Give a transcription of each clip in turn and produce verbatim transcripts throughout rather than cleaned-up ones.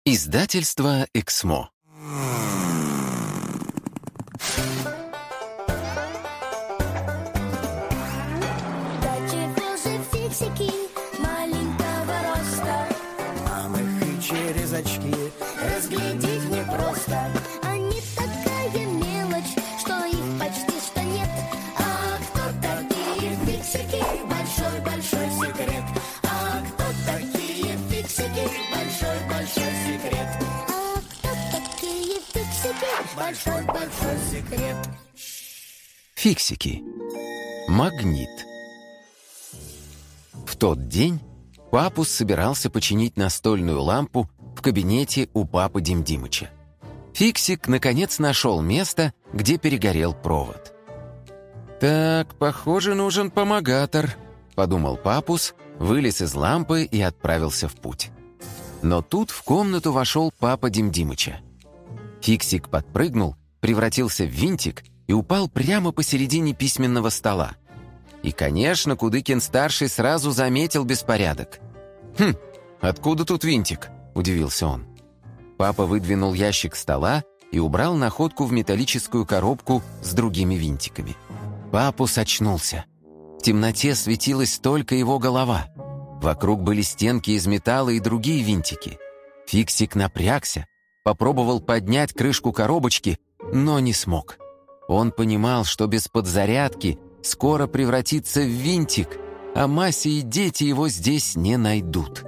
Издательство «Эксмо». Да чего же фиксики маленького роста? Нам их и через очки разглядеть непросто. Они такая мелочь, что их почти что нет. А кто такие фиксики? Большой-большой секрет. А кто такие фиксики? Большой-большой секрет. А кто такие фиксики? Большой-большой секрет. Фиксики. Магнит. В тот день Папус собирался починить настольную лампу в кабинете у папы Дим Димыча. Фиксик наконец нашел место, где перегорел провод. «Так, похоже, нужен помогатор», — подумал Папус, вылез из лампы и отправился в путь. Но тут в комнату вошел папа Дим Димыча. Фиксик подпрыгнул, превратился в винтик и упал прямо посередине письменного стола. И, конечно, Кудыкин-старший сразу заметил беспорядок. «Хм, откуда тут винтик?» – удивился он. Папа выдвинул ящик стола и убрал находку в металлическую коробку с другими винтиками. Папус очнулся. В темноте светилась только его голова. Вокруг были стенки из металла и другие винтики. Фиксик напрягся, попробовал поднять крышку коробочки, но не смог. Он понимал, что без подзарядки скоро превратится в винтик, а Мася и дети его здесь не найдут.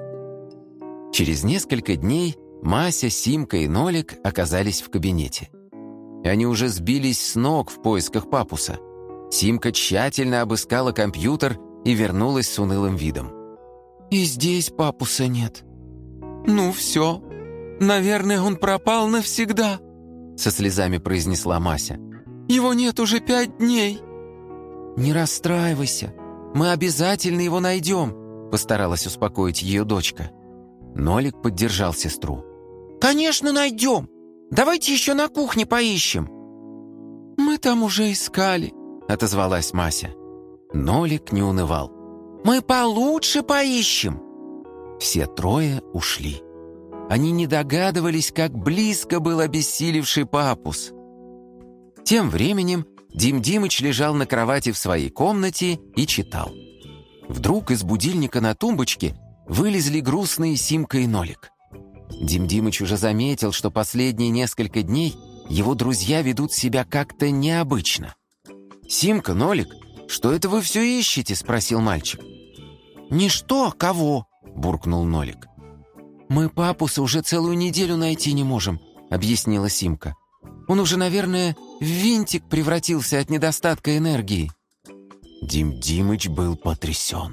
Через несколько дней Мася, Симка и Нолик оказались в кабинете. Они уже сбились с ног в поисках Папуса. Симка тщательно обыскала компьютер и вернулась с унылым видом. «И здесь Папуса нет. Ну все, наверное, он пропал навсегда», со слезами произнесла Мася. «Его нет уже пять дней». «Не расстраивайся, мы обязательно его найдем», постаралась успокоить ее дочка. Нолик поддержал сестру. «Конечно найдем! Давайте еще на кухне поищем!» «Мы там уже искали», отозвалась Мася. Нолик не унывал. «Мы получше поищем!» Все трое ушли. Они не догадывались, как близко был обессилевший Папус. Тем временем Дим Димыч лежал на кровати в своей комнате и читал. Вдруг из будильника на тумбочке вылезли грустные Симка и Нолик. Дим Димыч уже заметил, что последние несколько дней его друзья ведут себя как-то необычно. «Симка, Нолик, что это вы все ищете?» – спросил мальчик. «Ничто, кого?» – буркнул Нолик. «Мы Папуса уже целую неделю найти не можем», – объяснила Симка. «Он уже, наверное, в винтик превратился от недостатка энергии». Дим Димыч был потрясен.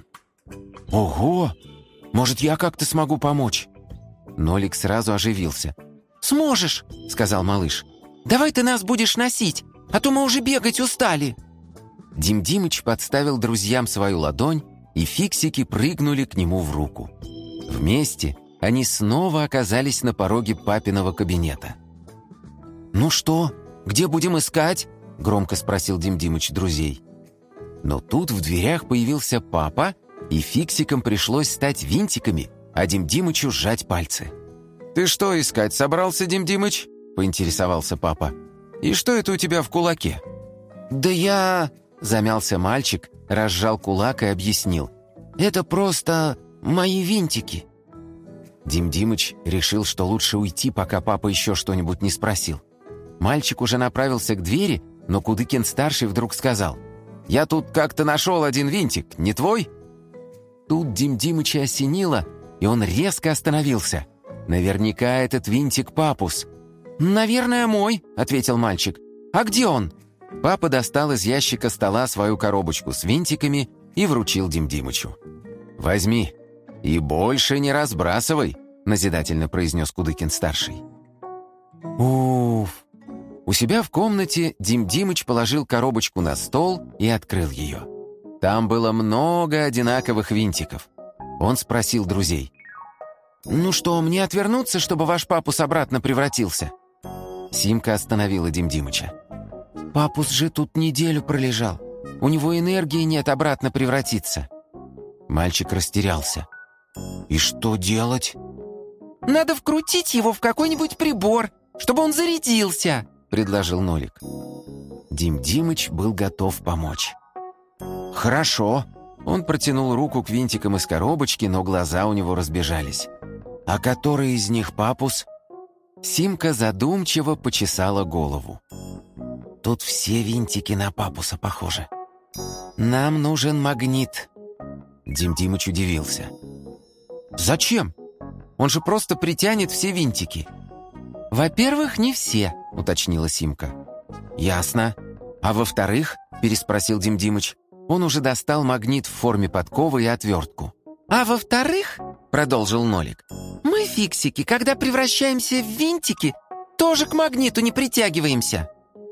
«Ого! Может, я как-то смогу помочь?» Нолик сразу оживился. «Сможешь», — сказал малыш. «Давай ты нас будешь носить, а то мы уже бегать устали». Дим Димыч подставил друзьям свою ладонь, и фиксики прыгнули к нему в руку. Вместе они снова оказались на пороге папиного кабинета. «Ну что, где будем искать?» — громко спросил Дим Димыч друзей. Но тут в дверях появился папа, и фиксикам пришлось стать винтиками, а Дим Димычу сжать пальцы. «Ты что искать собрался, Дим Димыч?» – поинтересовался папа. «И что это у тебя в кулаке?» «Да я...» – замялся мальчик, разжал кулак и объяснил. «Это просто мои винтики». Дим Димыч решил, что лучше уйти, пока папа еще что-нибудь не спросил. Мальчик уже направился к двери, но Кудыкин-старший вдруг сказал: «Я тут как-то нашел один винтик, не твой?» Тут Дим Димыча осенило, и он резко остановился. Наверняка этот винтик Папус. «Наверное, мой», — ответил мальчик. «А где он?» Папа достал из ящика стола свою коробочку с винтиками и вручил Дим Димычу. «Возьми и больше не разбрасывай», — назидательно произнес Кудыкин-старший. Уф! У себя в комнате Дим Димыч положил коробочку на стол и открыл ее. Там было много одинаковых винтиков. Он спросил друзей: «Ну что, мне отвернуться, чтобы ваш Папус обратно превратился?» Симка остановила Дим Димыча. «Папус же тут неделю пролежал. У него энергии нет обратно превратиться». Мальчик растерялся. «И что делать?» надо вкрутить его в какой-нибудь прибор, чтобы он зарядился», — предложил Нолик. Дим Димыч был готов помочь. «Хорошо». Он протянул руку к винтикам из коробочки, но глаза у него разбежались. «А который из них папус?» Симка задумчиво почесала голову. «Тут все винтики на папуса похожи. Нам нужен магнит». Дим Димыч удивился. «Зачем? Он же просто притянет все винтики». «Во-первых, не все», — уточнила Симка. «Ясно. А во-вторых?» — переспросил Дим Димыч. Он уже достал магнит в форме подковы и отвертку. «А во-вторых, — продолжил Нолик, — мы, фиксики, когда превращаемся в винтики, тоже к магниту не притягиваемся».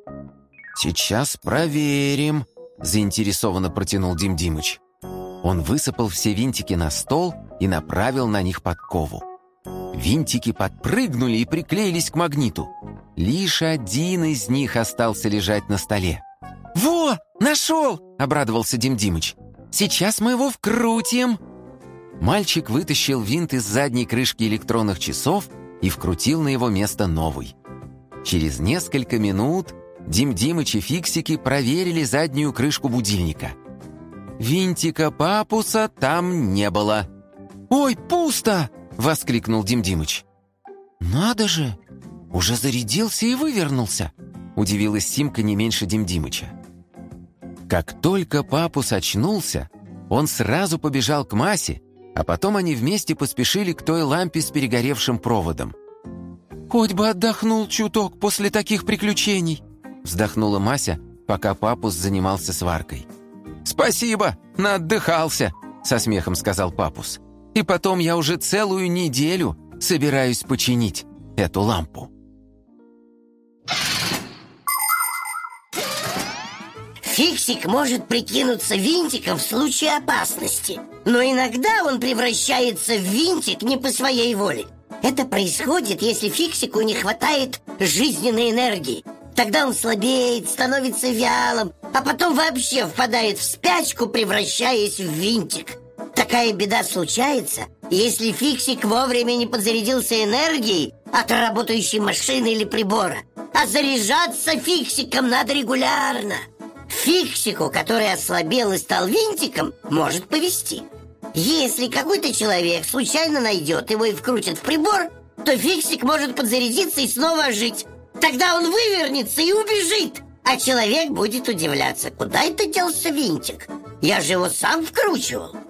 «Сейчас проверим», — заинтересованно протянул Дим Димыч. Он высыпал все винтики на стол и направил на них подкову. Винтики подпрыгнули и приклеились к магниту. Лишь один из них остался лежать на столе. «Во, нашел!» — обрадовался Дим Димыч. «Сейчас мы его вкрутим!» Мальчик вытащил винт из задней крышки электронных часов и вкрутил на его место новый. Через несколько минут Дим Димыч и фиксики проверили заднюю крышку будильника. Винтика папуса там не было. «Ой, пусто!» — воскликнул Дим Димыч. «Надо же! Уже зарядился и вывернулся!» — удивилась Симка не меньше Дим Димыча. Как только папус очнулся, он сразу побежал к Масе, а потом они вместе поспешили к той лампе с перегоревшим проводом. «Хоть бы отдохнул чуток после таких приключений!» — вздохнула Мася, пока папус занимался сваркой. «Спасибо, наотдыхался!» — со смехом сказал папус. «И потом я уже целую неделю собираюсь починить эту лампу». Фиксик может прикинуться винтиком в случае опасности, но иногда он превращается в винтик не по своей воле. Это происходит, если фиксику не хватает жизненной энергии. Тогда он слабеет, становится вялым, а потом вообще впадает в спячку, превращаясь в винтик. Такая беда случается, если фиксик вовремя не подзарядился энергией от работающей машины или прибора. А заряжаться фиксиком надо регулярно. Фиксику, который ослабел и стал винтиком, может повезти. Если какой-то человек случайно найдет его и вкрутит в прибор, то фиксик может подзарядиться и снова ожить. Тогда он вывернется и убежит, а человек будет удивляться: куда это делся винтик? Я же его сам вкручивал.